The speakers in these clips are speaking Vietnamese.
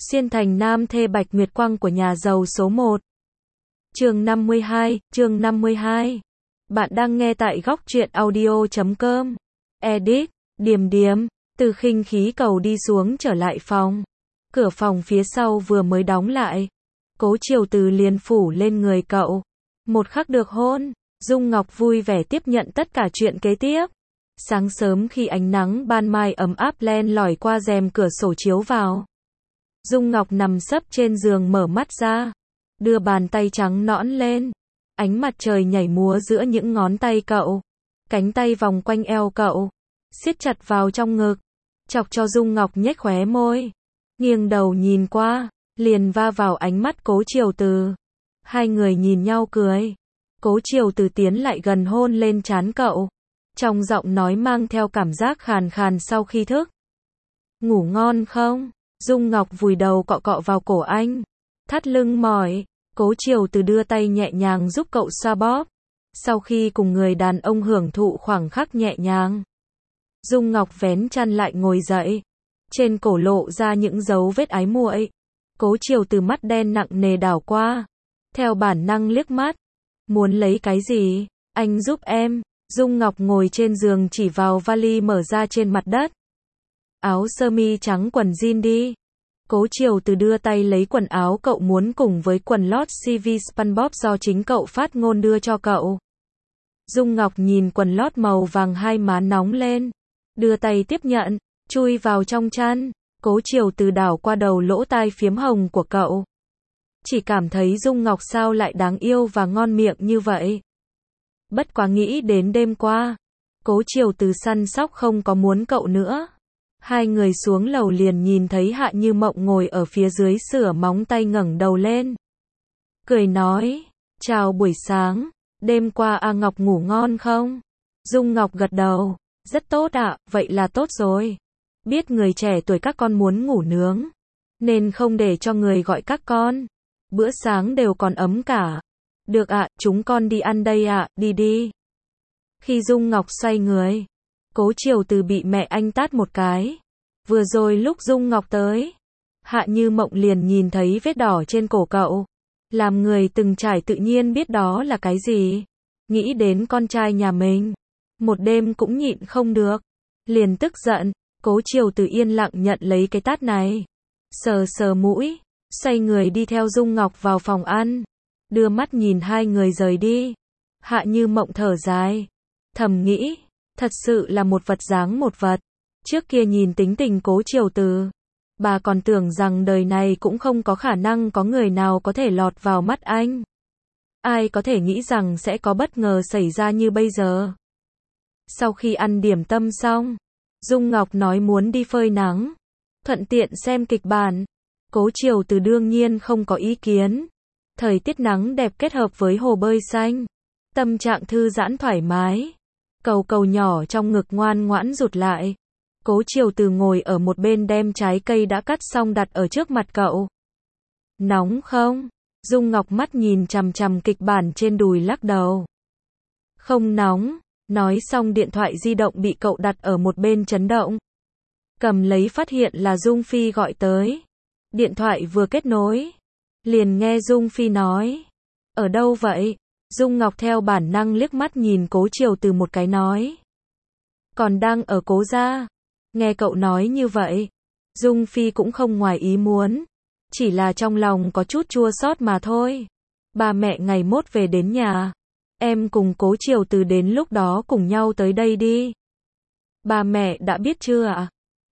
Xuyên thành nam thê Bạch Nguyệt Quang của nhà giàu số 1. Chương 52. Bạn đang nghe tại góc truyện audio.com. Edit, Điềm Điềm, từ khinh khí cầu đi xuống trở lại phòng. Cửa phòng phía sau vừa mới đóng lại. Cố Triều Từ liền phủ lên người cậu. Một khắc được hôn, Dung Ngọc vui vẻ tiếp nhận tất cả chuyện kế tiếp. Sáng sớm khi ánh nắng ban mai ấm áp len lỏi qua rèm cửa sổ chiếu vào. Dung Ngọc nằm sấp trên giường mở mắt ra, đưa bàn tay trắng nõn lên. Ánh mặt trời nhảy múa giữa những ngón tay cậu. Cánh tay vòng quanh eo cậu, siết chặt vào trong ngực, chọc cho Dung Ngọc nhếch khóe môi. Nghiêng đầu nhìn qua, liền va vào ánh mắt Cố Triều Từ. Hai người nhìn nhau cười. Cố Triều Từ tiến lại gần hôn lên trán cậu. Trong giọng nói mang theo cảm giác khàn khàn sau khi thức. Ngủ ngon không? Dung Ngọc vùi đầu cọ cọ vào cổ anh. Thắt lưng mỏi, Cố Triều Từ đưa tay nhẹ nhàng giúp cậu xoa bóp. Sau khi cùng người đàn ông hưởng thụ khoảng khắc nhẹ nhàng, Dung Ngọc vén chăn lại ngồi dậy. Trên cổ lộ ra những dấu vết ái muội. Cố Triều Từ mắt đen nặng nề đảo qua. Theo bản năng liếc mắt. Muốn lấy cái gì? Anh giúp em. Dung Ngọc ngồi trên giường chỉ vào vali mở ra trên mặt đất. Áo sơ mi trắng quần jean đi. Cố Triều Từ đưa tay lấy quần áo cậu muốn cùng với quần lót CV SpongeBob do chính cậu phát ngôn đưa cho cậu. Dung Ngọc nhìn quần lót màu vàng hai má nóng lên. Đưa tay tiếp nhận, chui vào trong chăn. Cố Triều Từ đảo qua đầu lỗ tai phiếm hồng của cậu. Chỉ cảm thấy Dung Ngọc sao lại đáng yêu và ngon miệng như vậy. Bất quá nghĩ đến đêm qua, Cố Triều Từ săn sóc không có muốn cậu nữa. Hai người xuống lầu liền nhìn thấy Hạ Như Mộng ngồi ở phía dưới sửa móng tay ngẩng đầu lên. Cười nói, chào buổi sáng, đêm qua A Ngọc ngủ ngon không? Dung Ngọc gật đầu, rất tốt ạ, vậy là tốt rồi. Biết người trẻ tuổi các con muốn ngủ nướng, nên không để cho người gọi các con. Bữa sáng đều còn ấm cả. Được ạ, chúng con đi ăn đây ạ, đi đi. Khi Dung Ngọc xoay người, Cố Triều Từ bị mẹ anh tát một cái. Vừa rồi lúc Dung Ngọc tới, Hạ Như Mộng liền nhìn thấy vết đỏ trên cổ cậu. Làm người từng trải tự nhiên biết đó là cái gì. Nghĩ đến con trai nhà mình, một đêm cũng nhịn không được. Liền tức giận, Cố Triều Từ yên lặng nhận lấy cái tát này. Sờ sờ mũi, xoay người đi theo Dung Ngọc vào phòng ăn. Đưa mắt nhìn hai người rời đi. Hạ Như Mộng thở dài, thầm nghĩ, thật sự là một vật dáng một vật. Trước kia nhìn tính tình Cố Triều Từ, bà còn tưởng rằng đời này cũng không có khả năng có người nào có thể lọt vào mắt anh. Ai có thể nghĩ rằng sẽ có bất ngờ xảy ra như bây giờ. Sau khi ăn điểm tâm xong, Dung Ngọc nói muốn đi phơi nắng, thuận tiện xem kịch bản. Cố Triều Từ đương nhiên không có ý kiến. Thời tiết nắng đẹp kết hợp với hồ bơi xanh, tâm trạng thư giãn thoải mái. Cầu cầu nhỏ trong ngực ngoan ngoãn rụt lại. Cố Triều Từ ngồi ở một bên đem trái cây đã cắt xong đặt ở trước mặt cậu. Nóng không? Dung Ngọc mắt nhìn chằm chằm kịch bản trên đùi lắc đầu. Không nóng. Nói xong điện thoại di động bị cậu đặt ở một bên chấn động. Cầm lấy phát hiện là Dung Phi gọi tới. Điện thoại vừa kết nối, liền nghe Dung Phi nói. Ở đâu vậy? Dung Ngọc theo bản năng liếc mắt nhìn Cố Triều Từ một cái nói. Còn đang ở Cố gia. Nghe cậu nói như vậy, Dung Phi cũng không ngoài ý muốn. Chỉ là trong lòng có chút chua xót mà thôi. Ba mẹ ngày mốt về đến nhà. Em cùng Cố Triều Từ đến lúc đó cùng nhau tới đây đi. Ba mẹ đã biết chưa ạ?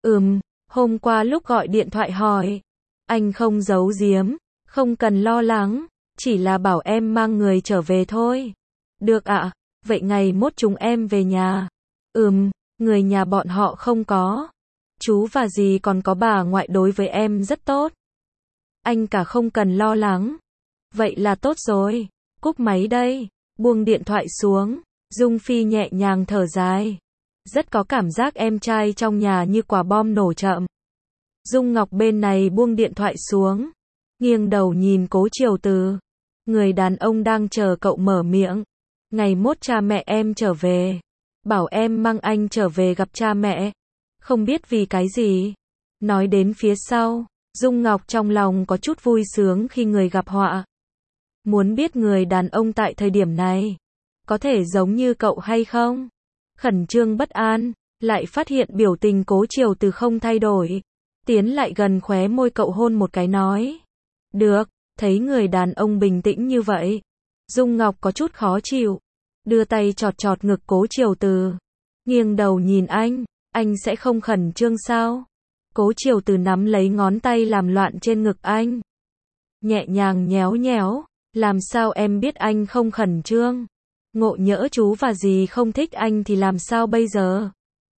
Hôm qua lúc gọi điện thoại hỏi. Anh không giấu giếm, không cần lo lắng, chỉ là bảo em mang người trở về thôi. Được ạ, vậy ngày mốt chúng em về nhà. Người nhà bọn họ không có. Chú và dì còn có bà ngoại đối với em rất tốt. Anh cả không cần lo lắng. Vậy là tốt rồi, cúp máy đây, buông điện thoại xuống. Dung Phi nhẹ nhàng thở dài. Rất có cảm giác em trai trong nhà như quả bom nổ chậm. Dung Ngọc bên này buông điện thoại xuống, nghiêng đầu nhìn Cố Triều Từ. Người đàn ông đang chờ cậu mở miệng. Ngày mốt cha mẹ em trở về, bảo em mang anh trở về gặp cha mẹ. Không biết vì cái gì. Nói đến phía sau, Dung Ngọc trong lòng có chút vui sướng khi người gặp họa. Muốn biết người đàn ông tại thời điểm này có thể giống như cậu hay không? Khẩn trương bất an, lại phát hiện biểu tình Cố Triều Từ không thay đổi. Tiến lại gần khóe môi cậu hôn một cái nói. Được, thấy người đàn ông bình tĩnh như vậy. Dung Ngọc có chút khó chịu. Đưa tay chọt chọt ngực Cố Triều Từ. Nghiêng đầu nhìn anh sẽ không khẩn trương sao? Cố Triều Từ nắm lấy ngón tay làm loạn trên ngực anh. Nhẹ nhàng nhéo nhéo, làm sao em biết anh không khẩn trương? Ngộ nhỡ chú và dì không thích anh thì làm sao bây giờ?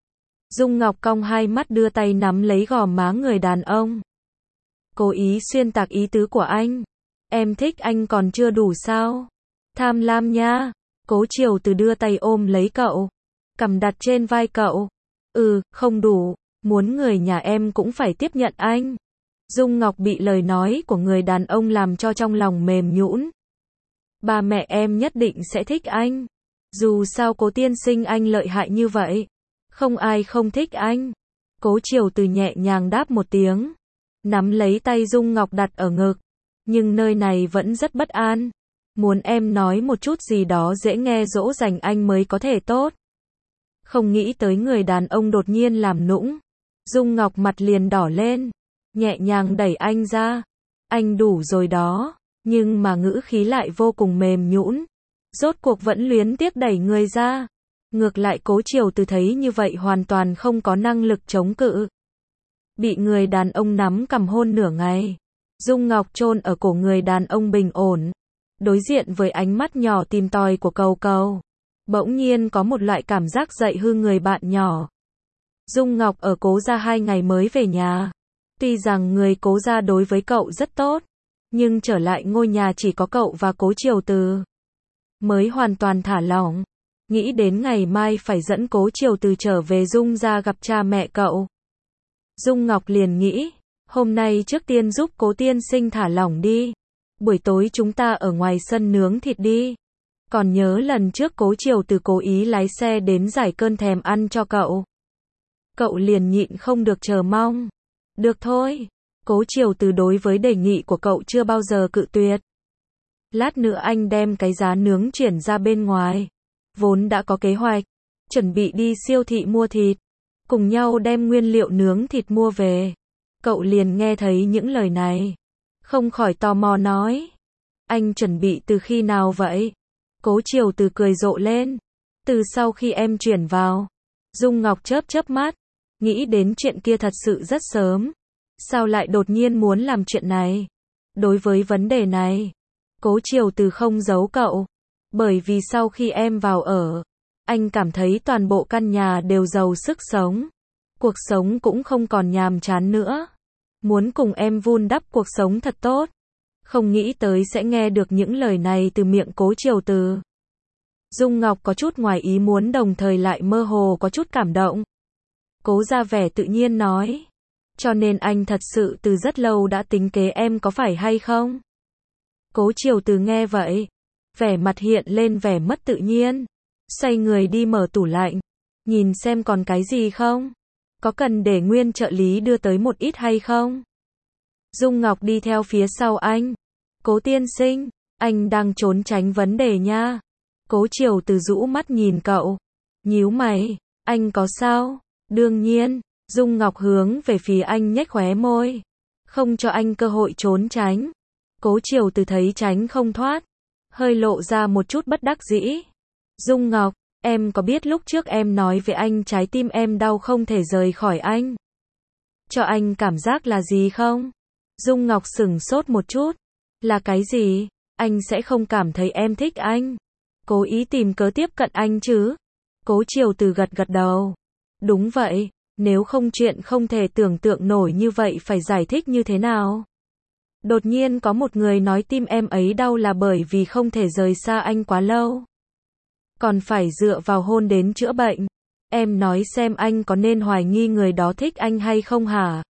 Dung Ngọc cong hai mắt đưa tay nắm lấy gò má người đàn ông. Cố ý xuyên tạc ý tứ của anh. Em thích anh còn chưa đủ sao? Tham lam nha. Cố Triều Từ đưa tay ôm lấy cậu. Cằm đặt trên vai cậu. Không đủ. Muốn người nhà em cũng phải tiếp nhận anh. Dung Ngọc bị lời nói của người đàn ông làm cho trong lòng mềm nhũn. Ba mẹ em nhất định sẽ thích anh. Dù sao Cố tiên sinh anh lợi hại như vậy. Không ai không thích anh. Cố Triều Từ nhẹ nhàng đáp một tiếng. Nắm lấy tay Dung Ngọc đặt ở ngực. Nhưng nơi này vẫn rất bất an. Muốn em nói một chút gì đó dễ nghe dỗ dành anh mới có thể tốt. Không nghĩ tới người đàn ông đột nhiên làm nũng. Dung Ngọc mặt liền đỏ lên. Nhẹ nhàng đẩy anh ra. Anh đủ rồi đó. Nhưng mà ngữ khí lại vô cùng mềm nhũn. Rốt cuộc vẫn luyến tiếc đẩy người ra. Ngược lại Cố Triều Từ thấy như vậy hoàn toàn không có năng lực chống cự. Bị người đàn ông nắm cằm hôn nửa ngày. Dung Ngọc chôn ở cổ người đàn ông bình ổn. Đối diện với ánh mắt nhỏ tìm tòi của Cầu Cầu. Bỗng nhiên có một loại cảm giác dạy hư người bạn nhỏ. Dung Ngọc ở Cố gia 2 ngày mới về nhà. Tuy rằng người Cố gia đối với cậu rất tốt. Nhưng trở lại ngôi nhà chỉ có cậu và Cố Triều Từ. Mới hoàn toàn thả lỏng. Nghĩ đến ngày mai phải dẫn Cố Triều Từ trở về Dung gia gặp cha mẹ cậu. Dung Ngọc liền nghĩ. Hôm nay trước tiên giúp Cố tiên sinh thả lỏng đi. Buổi tối chúng ta ở ngoài sân nướng thịt đi. Còn nhớ lần trước Cố Triều Từ cố ý lái xe đến giải cơn thèm ăn cho cậu. Cậu liền nhịn không được chờ mong. Được thôi. Cố Triều Từ đối với đề nghị của cậu chưa bao giờ cự tuyệt. Lát nữa anh đem cái giá nướng chuyển ra bên ngoài. Vốn đã có kế hoạch. Chuẩn bị đi siêu thị mua thịt. Cùng nhau đem nguyên liệu nướng thịt mua về. Cậu liền nghe thấy những lời này. Không khỏi tò mò nói. Anh chuẩn bị từ khi nào vậy? Cố Triều Từ cười rộ lên. Từ sau khi em chuyển vào. Dung Ngọc chớp chớp mắt. Nghĩ đến chuyện kia thật sự rất sớm. Sao lại đột nhiên muốn làm chuyện này? Đối với vấn đề này, Cố Triều Từ không giấu cậu. Bởi vì sau khi em vào ở, anh cảm thấy toàn bộ căn nhà đều giàu sức sống. Cuộc sống cũng không còn nhàm chán nữa. Muốn cùng em vun đắp cuộc sống thật tốt. Không nghĩ tới sẽ nghe được những lời này từ miệng Cố Triều Từ. Dung Ngọc có chút ngoài ý muốn đồng thời lại mơ hồ có chút cảm động. Cố ra vẻ tự nhiên nói. Cho nên anh thật sự từ rất lâu đã tính kế em có phải hay không? Cố Triều Từ nghe vậy. Vẻ mặt hiện lên vẻ mất tự nhiên. Xoay người đi mở tủ lạnh. Nhìn xem còn cái gì không? Có cần để Nguyên trợ lý đưa tới một ít hay không? Dung Ngọc đi theo phía sau anh. Cố tiên sinh, anh đang trốn tránh vấn đề nha. Cố Triều Từ rũ mắt nhìn cậu. Nhíu mày, anh có sao? Đương nhiên. Dung Ngọc hướng về phía anh nhếch khóe môi. Không cho anh cơ hội trốn tránh. Cố Triều Từ thấy tránh không thoát. Hơi lộ ra một chút bất đắc dĩ. Dung Ngọc, em có biết lúc trước em nói với anh trái tim em đau không thể rời khỏi anh? Cho anh cảm giác là gì không? Dung Ngọc sửng sốt một chút. Là cái gì? Anh sẽ không cảm thấy em thích anh. Cố ý tìm cớ tiếp cận anh chứ? Cố Triều Từ gật gật đầu. Đúng vậy. Nếu không chuyện không thể tưởng tượng nổi như vậy phải giải thích như thế nào? Đột nhiên có một người nói tim em ấy đau là bởi vì không thể rời xa anh quá lâu. Còn phải dựa vào hôn đến chữa bệnh. Em nói xem anh có nên hoài nghi người đó thích anh hay không hả?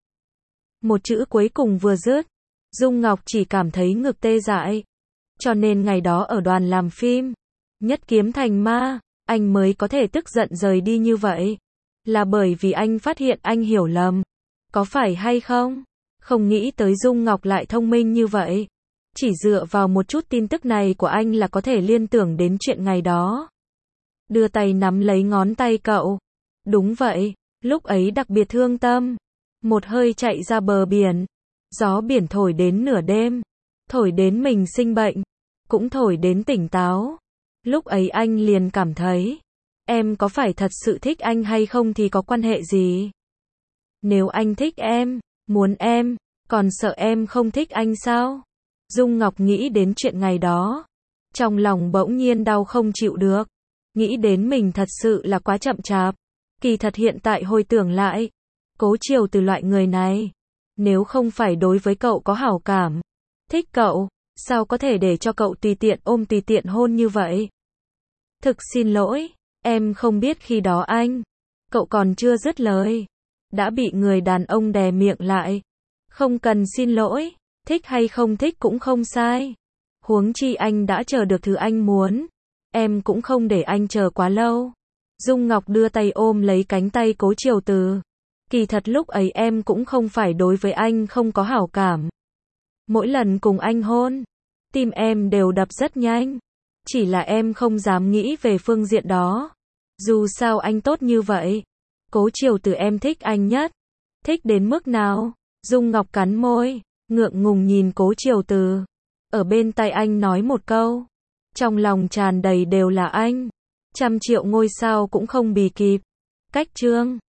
Một chữ cuối cùng vừa dứt. Dung Ngọc chỉ cảm thấy ngực tê dại. Cho nên ngày đó ở đoàn làm phim. Nhất kiếm thành ma. Anh mới có thể tức giận rời đi như vậy. Là bởi vì anh phát hiện anh hiểu lầm. Có phải hay không? Không nghĩ tới Dung Ngọc lại thông minh như vậy. Chỉ dựa vào một chút tin tức này của anh là có thể liên tưởng đến chuyện ngày đó. Đưa tay nắm lấy ngón tay cậu. Đúng vậy, lúc ấy đặc biệt thương tâm. Một hơi chạy ra bờ biển. Gió biển thổi đến nửa đêm. Thổi đến mình sinh bệnh. Cũng thổi đến tỉnh táo. Lúc ấy anh liền cảm thấy, em có phải thật sự thích anh hay không thì có quan hệ gì? Nếu anh thích em, muốn em, còn sợ em không thích anh sao? Dung Ngọc nghĩ đến chuyện ngày đó. Trong lòng bỗng nhiên đau không chịu được. Nghĩ đến mình thật sự là quá chậm chạp. Kỳ thật hiện tại hồi tưởng lại, Cố Triều Từ loại người này, nếu không phải đối với cậu có hảo cảm, thích cậu, sao có thể để cho cậu tùy tiện ôm tùy tiện hôn như vậy? Thực xin lỗi, em không biết khi đó anh. Cậu còn chưa dứt lời, đã bị người đàn ông đè miệng lại. Không cần xin lỗi, thích hay không thích cũng không sai. Huống chi anh đã chờ được thứ anh muốn. Em cũng không để anh chờ quá lâu. Dung Ngọc đưa tay ôm lấy cánh tay Cố Triều Từ. Kỳ thật lúc ấy em cũng không phải đối với anh không có hảo cảm. Mỗi lần cùng anh hôn, tim em đều đập rất nhanh. Chỉ là em không dám nghĩ về phương diện đó. Dù sao anh tốt như vậy. Cố Triều Từ em thích anh nhất. Thích đến mức nào? Dung Ngọc cắn môi, ngượng ngùng nhìn Cố Triều Từ. Ở bên tai anh nói một câu. Trong lòng tràn đầy đều là anh. 100 triệu ngôi sao cũng không bì kịp. Cách chương